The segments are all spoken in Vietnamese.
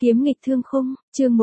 Kiếm nghịch thương khung, chương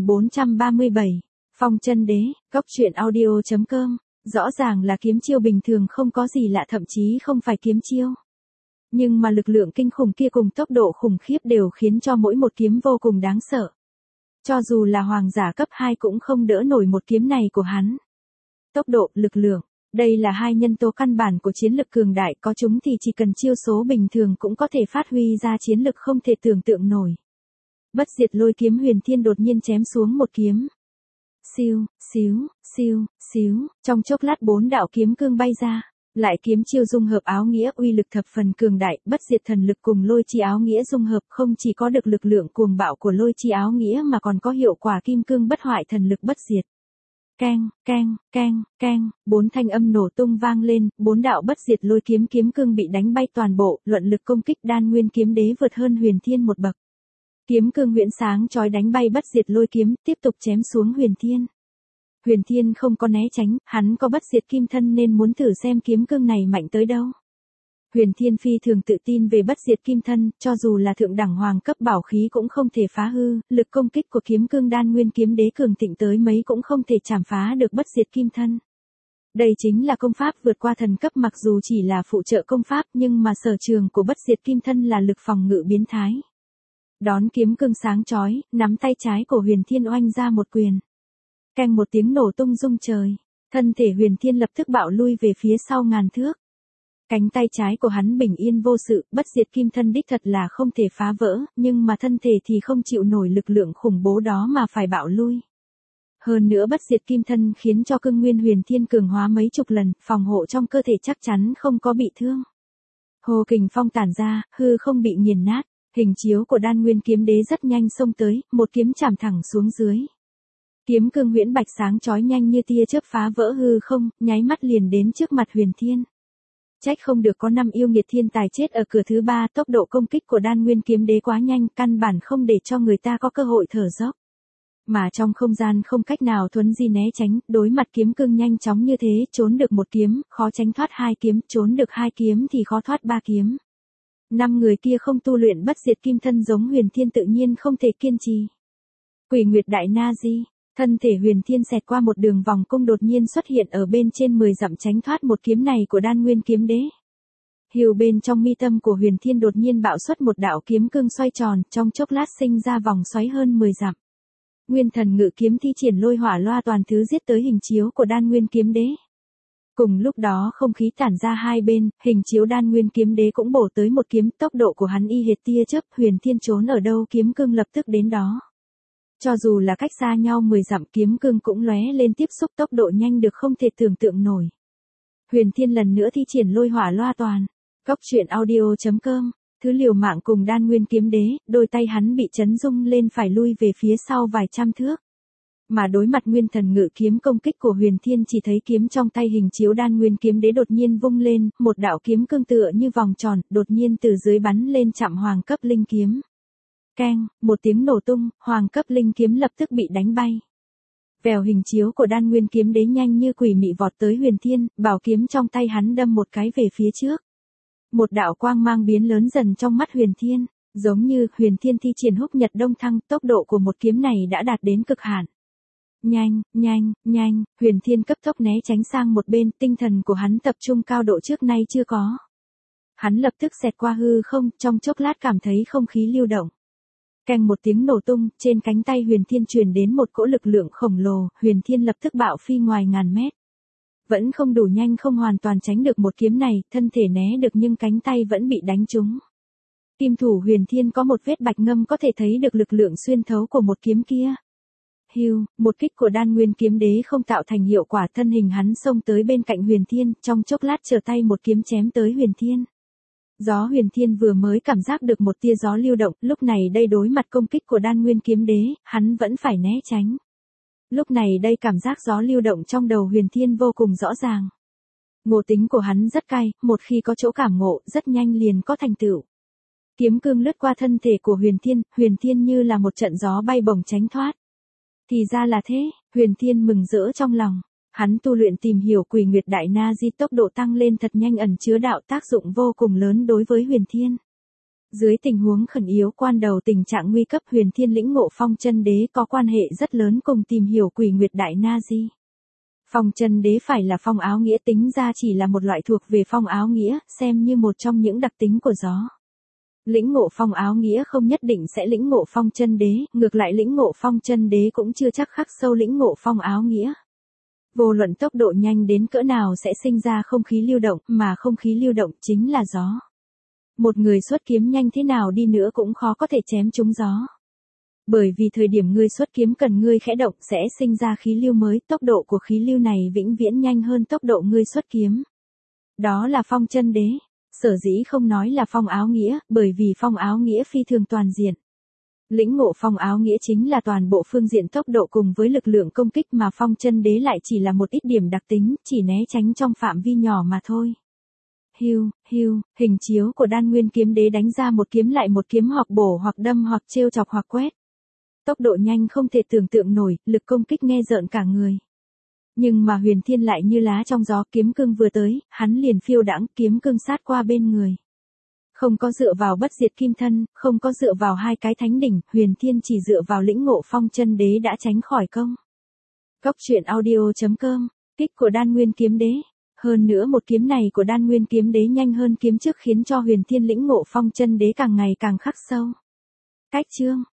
1437. Phong chân đế, góc truyện audio.com. Rõ ràng là kiếm chiêu bình thường không có gì lạ, thậm chí không phải kiếm chiêu. Nhưng mà lực lượng kinh khủng kia cùng tốc độ khủng khiếp đều khiến cho mỗi một kiếm vô cùng đáng sợ. Cho dù là hoàng giả cấp 2 cũng không đỡ nổi một kiếm này của hắn. Tốc độ, lực lượng, đây là hai nhân tố căn bản của chiến lực cường đại, có chúng thì chỉ cần chiêu số bình thường cũng có thể phát huy ra chiến lực không thể tưởng tượng nổi. Bất diệt lôi kiếm Huyền Thiên đột nhiên chém xuống một kiếm. Siêu, xíu, siêu, xíu, trong chốc lát 4 đạo kiếm cương bay ra, lại kiếm chiêu dung hợp áo nghĩa uy lực thập phần cường đại, bất diệt thần lực cùng lôi chi áo nghĩa dung hợp không chỉ có được lực lượng cuồng bạo của lôi chi áo nghĩa mà còn có hiệu quả kim cương bất hoại thần lực bất diệt. Keng, keng, keng, keng, 4 thanh âm nổ tung vang lên, 4 đạo bất diệt lôi kiếm cương bị đánh bay toàn bộ, luận lực công kích Đan Nguyên kiếm đế vượt hơn Huyền Thiên một bậc. Kiếm cương huyễn sáng chói đánh bay bất diệt lôi kiếm, tiếp tục chém xuống Huyền Thiên. Huyền Thiên không có né tránh, hắn có bất diệt kim thân nên muốn thử xem kiếm cương này mạnh tới đâu. Huyền Thiên phi thường tự tin về bất diệt kim thân, cho dù là thượng đẳng hoàng cấp bảo khí cũng không thể phá hư, lực công kích của kiếm cương Đan Nguyên kiếm đế cường thịnh tới mấy cũng không thể chảm phá được bất diệt kim thân. Đây chính là công pháp vượt qua thần cấp, mặc dù chỉ là phụ trợ công pháp nhưng mà sở trường của bất diệt kim thân là lực phòng ngự biến thái. Đón kiếm cương sáng chói, nắm tay trái của Huyền Thiên oanh ra một quyền. Keng một tiếng nổ tung rung trời, thân thể Huyền Thiên lập tức bạo lui về phía sau ngàn thước. Cánh tay trái của hắn bình yên vô sự, bất diệt kim thân đích thật là không thể phá vỡ, nhưng mà thân thể thì không chịu nổi lực lượng khủng bố đó mà phải bạo lui. Hơn nữa bất diệt kim thân khiến cho cương nguyên Huyền Thiên cường hóa mấy chục lần, phòng hộ trong cơ thể chắc chắn không có bị thương. Hồ kình phong tản ra, hư không bị nghiền nát. Hình chiếu của Đan Nguyên kiếm đế rất nhanh xông tới, một kiếm chạm thẳng xuống dưới. Kiếm cương huyễn bạch sáng chói nhanh như tia chớp phá vỡ hư không, nháy mắt liền đến trước mặt Huyền Thiên. Trách không được có 5 yêu nghiệt thiên tài chết ở cửa thứ 3, tốc độ công kích của Đan Nguyên kiếm đế quá nhanh, căn bản không để cho người ta có cơ hội thở dốc. Mà trong không gian không cách nào thuấn di né tránh, đối mặt kiếm cương nhanh chóng như thế, trốn được một kiếm, khó tránh thoát 2 kiếm, trốn được 2 kiếm thì khó thoát 3 kiếm. 5 người kia không tu luyện bất diệt kim thân giống Huyền Thiên tự nhiên không thể kiên trì. Quỷ Nguyệt Đại Na Di, thân thể Huyền Thiên xẹt qua một đường vòng cung đột nhiên xuất hiện ở bên trên 10 dặm tránh thoát một kiếm này của Đan Nguyên kiếm đế. Hiu bên trong mi tâm của Huyền Thiên đột nhiên bạo xuất một đạo kiếm cương xoay tròn, trong chốc lát sinh ra vòng xoáy hơn 10 dặm. Nguyên thần ngự kiếm thi triển lôi hỏa loa toàn thứ giết tới hình chiếu của Đan Nguyên kiếm đế. Cùng lúc đó không khí tản ra hai bên, hình chiếu Đan Nguyên kiếm đế cũng bổ tới một kiếm, tốc độ của hắn y hệt tia chớp, Huyền Thiên trốn ở đâu kiếm cương lập tức đến đó. Cho dù là cách xa nhau 10 dặm kiếm cương cũng lóe lên tiếp xúc, tốc độ nhanh được không thể tưởng tượng nổi. Huyền Thiên lần nữa thi triển lôi hỏa loa toàn. Góc truyện audio.com, thứ liều mạng cùng Đan Nguyên kiếm đế, đôi tay hắn bị chấn rung lên phải lui về phía sau vài trăm thước. Mà đối mặt nguyên thần ngự kiếm công kích của Huyền Thiên chỉ thấy kiếm trong tay hình chiếu Đan Nguyên kiếm đế đột nhiên vung lên, một đạo kiếm cương tựa như vòng tròn, đột nhiên từ dưới bắn lên chạm hoàng cấp linh kiếm. Keng, một tiếng nổ tung, hoàng cấp linh kiếm lập tức bị đánh bay. Vèo, hình chiếu của Đan Nguyên kiếm đế nhanh như quỷ mị vọt tới Huyền Thiên, bảo kiếm trong tay hắn đâm một cái về phía trước. Một đạo quang mang biến lớn dần trong mắt Huyền Thiên, giống như Huyền Thiên thi triển húc nhật đông thăng, tốc độ của một kiếm này đã đạt đến cực hạn. Nhanh, nhanh, nhanh, Huyền Thiên cấp tốc né tránh sang một bên, tinh thần của hắn tập trung cao độ trước nay chưa có. Hắn lập tức xẹt qua hư không, trong chốc lát cảm thấy không khí lưu động. Keng một tiếng nổ tung, trên cánh tay Huyền Thiên truyền đến một cỗ lực lượng khổng lồ, Huyền Thiên lập tức bạo phi ngoài ngàn mét. Vẫn không đủ nhanh, không hoàn toàn tránh được một kiếm này, thân thể né được nhưng cánh tay vẫn bị đánh trúng. Kim thủ Huyền Thiên có một vết bạch ngâm có thể thấy được lực lượng xuyên thấu của một kiếm kia. Hiu, một kích của Đan Nguyên kiếm đế không tạo thành hiệu quả, thân hình hắn xông tới bên cạnh Huyền Thiên, trong chốc lát trở tay một kiếm chém tới Huyền Thiên. Gió Huyền Thiên vừa mới cảm giác được một tia gió lưu động, lúc này đây đối mặt công kích của Đan Nguyên kiếm đế, hắn vẫn phải né tránh. Lúc này đây cảm giác gió lưu động trong đầu Huyền Thiên vô cùng rõ ràng. Ngộ tính của hắn rất cay, một khi có chỗ cảm ngộ, rất nhanh liền có thành tựu. Kiếm cương lướt qua thân thể của Huyền Thiên như là một trận gió bay bổng tránh thoát. Thì ra là thế, Huyền Thiên mừng rỡ trong lòng. Hắn tu luyện tìm hiểu Quỷ Nguyệt Đại Na Di, tốc độ tăng lên thật nhanh ẩn chứa đạo tác dụng vô cùng lớn đối với Huyền Thiên. Dưới tình huống khẩn yếu quan đầu tình trạng nguy cấp, Huyền Thiên lĩnh ngộ Phong Chân Đế có quan hệ rất lớn cùng tìm hiểu Quỷ Nguyệt Đại Na Di. Phong Chân Đế phải là phong áo nghĩa, tính ra chỉ là một loại thuộc về phong áo nghĩa, xem như một trong những đặc tính của gió. Lĩnh ngộ phong áo nghĩa không nhất định sẽ lĩnh ngộ Phong Chân Đế, ngược lại lĩnh ngộ Phong Chân Đế cũng chưa chắc khắc sâu lĩnh ngộ phong áo nghĩa. Vô luận tốc độ nhanh đến cỡ nào sẽ sinh ra không khí lưu động, mà không khí lưu động chính là gió. Một người xuất kiếm nhanh thế nào đi nữa cũng khó có thể chém trúng gió. Bởi vì thời điểm ngươi xuất kiếm cần ngươi khẽ động sẽ sinh ra khí lưu mới, tốc độ của khí lưu này vĩnh viễn nhanh hơn tốc độ ngươi xuất kiếm. Đó là Phong Chân Đế. Sở dĩ không nói là phong áo nghĩa, bởi vì phong áo nghĩa phi thường toàn diện. Lĩnh ngộ phong áo nghĩa chính là toàn bộ phương diện tốc độ cùng với lực lượng công kích, mà Phong Chân Đế lại chỉ là một ít điểm đặc tính, chỉ né tránh trong phạm vi nhỏ mà thôi. Hưu, hình chiếu của Đan Nguyên Kiếm Đế đánh ra một kiếm lại một kiếm, hoặc bổ hoặc đâm hoặc trêu chọc hoặc quét. Tốc độ nhanh không thể tưởng tượng nổi, lực công kích nghe rợn cả người. Nhưng mà Huyền Thiên lại như lá trong gió, kiếm cương vừa tới, hắn liền phiêu đãng, kiếm cương sát qua bên người. Không có dựa vào bất diệt kim thân, không có dựa vào hai cái thánh đỉnh, Huyền Thiên chỉ dựa vào lĩnh ngộ Phong Chân Đế đã tránh khỏi công. Cốc truyện audio.com, kích của Đan Nguyên Kiếm Đế. Hơn nữa một kiếm này của Đan Nguyên Kiếm Đế nhanh hơn kiếm trước, khiến cho Huyền Thiên lĩnh ngộ Phong Chân Đế càng ngày càng khắc sâu. Cách chương